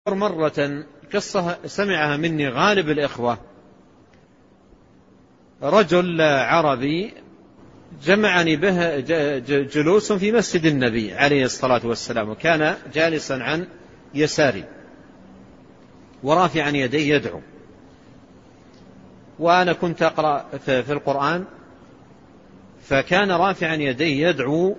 مرة قصة سمعها مني غالب الإخوة. رجل عربي جمعني به جلوس في مسجد النبي عليه الصلاة والسلام، وكان جالسا عن يساري ورافعا يديه يدعو، وأنا كنت أقرأ في القرآن، فكان رافعا يديه يدعو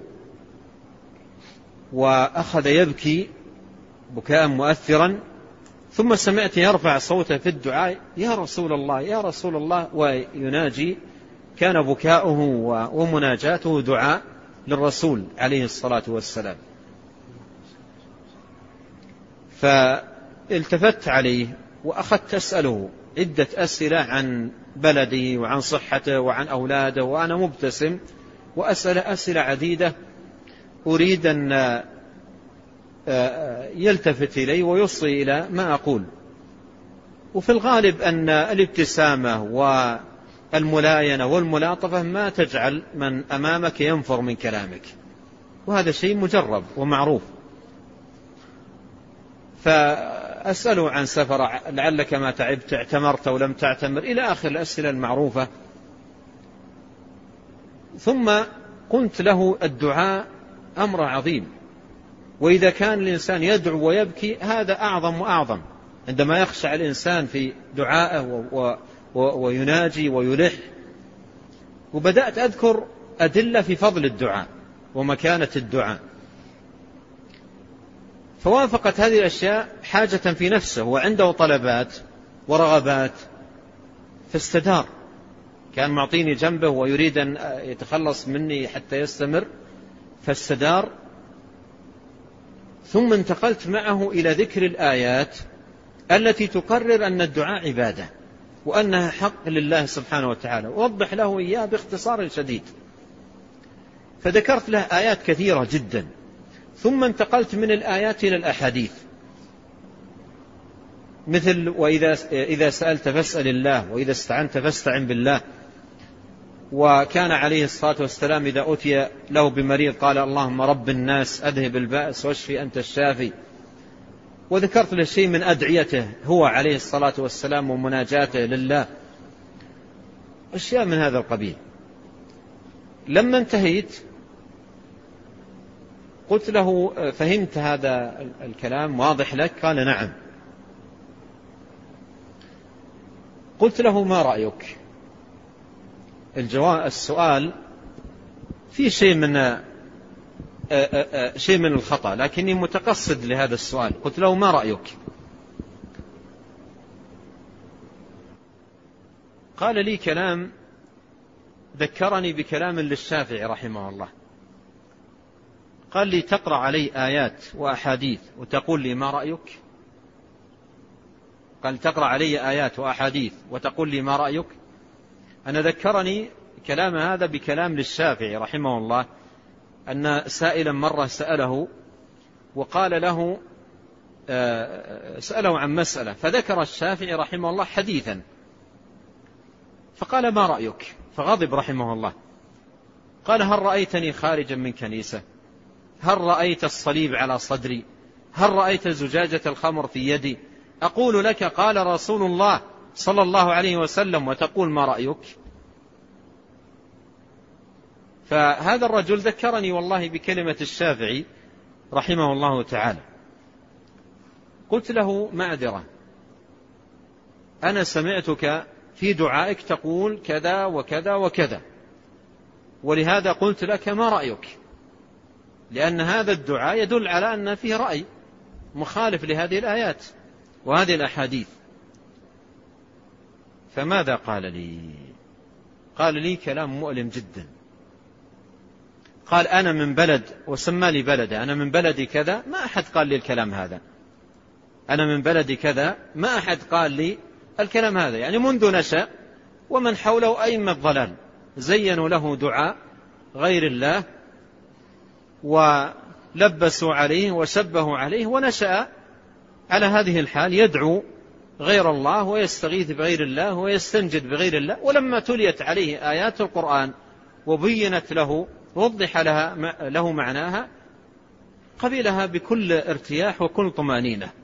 وأخذ يبكي بكاء مؤثرا، ثم سمعت يرفع صوته في الدعاء: يا رسول الله يا رسول الله، ويناجي. كان بكاؤه ومناجاته دعاء للرسول عليه الصلاة والسلام. فالتفت عليه وأخذت أسأله عدة أسئلة عن بلده وعن صحته وعن أولاده، وأنا مبتسم وأسأل أسئلة عديدة أريد أن يلتفت إلي ويصغي إلى ما أقول. وفي الغالب أن الابتسامة والملاينة والملاطفة ما تجعل من أمامك ينفر من كلامك، وهذا شيء مجرب ومعروف. فأسأله عن سفر، لعلك ما تعبت، اعتمرت أو لم تعتمر، إلى آخر الأسئلة المعروفة. ثم قلت له: الدعاء أمر عظيم، وإذا كان الإنسان يدعو ويبكي هذا أعظم وأعظم، عندما يخشع الإنسان في دعائه ويناجي ويلح. وبدأت أذكر أدلة في فضل الدعاء ومكانة الدعاء، فوافقت هذه الأشياء حاجة في نفسه، وعنده طلبات ورغبات، فاستدار. كان معطيني جنبه ويريد أن يتخلص مني حتى يستمر، فاستدار. ثم انتقلت معه إلى ذكر الآيات التي تقرر أن الدعاء عبادة وأنها حق لله سبحانه وتعالى، ووضح له إياه باختصار شديد. فذكرت له آيات كثيرة جدا، ثم انتقلت من الآيات إلى الأحاديث، مثل: وإذا سألت فاسأل الله، وإذا استعنت فاستعن بالله. وكان عليه الصلاة والسلام إذا أتي له بمريض قال: اللهم رب الناس أذهب البأس واشفي أنت الشافي. وذكرت له شيء من أدعيته هو عليه الصلاة والسلام ومناجاته لله، أشياء من هذا القبيل. لما انتهيت قلت له: فهمت هذا الكلام واضح لك؟ قال: نعم. قلت له: ما رأيك؟ السؤال في شيء من الخطأ، لكني متقصد لهذا السؤال. قلت له: ما رأيك؟ قال لي كلام ذكرني بكلام للشافعي رحمه الله. قال لي: تقرأ علي آيات وأحاديث وتقول لي ما رأيك؟ قال: تقرأ علي آيات وأحاديث وتقول لي ما رأيك؟ أنا ذكرني كلام هذا بكلام للشافعي رحمه الله، أن سائلا مرة سأله وقال له، سأله عن مسألة، فذكر الشافعي رحمه الله حديثا، فقال: ما رأيك؟ فغضب رحمه الله. قال: هل رأيتني خارجا من كنيسة؟ هل رأيت الصليب على صدري؟ هل رأيت زجاجة الخمر في يدي؟ أقول لك قال رسول الله صلى الله عليه وسلم وتقول ما رأيك؟ فهذا الرجل ذكرني والله بكلمة الشافعي رحمه الله تعالى. قلت له: معذرة، أنا سمعتك في دعائك تقول كذا وكذا وكذا، ولهذا قلت لك ما رأيك، لأن هذا الدعاء يدل على أن فيه رأي مخالف لهذه الآيات وهذه الأحاديث. فماذا قال لي؟ قال لي كلام مؤلم جدا. قال: أنا من بلد، وسمى لي بلده، أنا من بلدي كذا، ما أحد قال لي الكلام هذا. أنا من بلدي كذا، ما أحد قال لي الكلام هذا. يعني منذ نشأ ومن حوله أئمة ضلال زينوا له دعاء غير الله ولبسوا عليه وشبهوا عليه، ونشأ على هذه الحال، يدعو غير الله ويستغيث بغير الله ويستنجد بغير الله. ولما تليت عليه آيات القرآن وبينت له ووضح له معناها، قبلها بكل ارتياح وكل طمأنينة.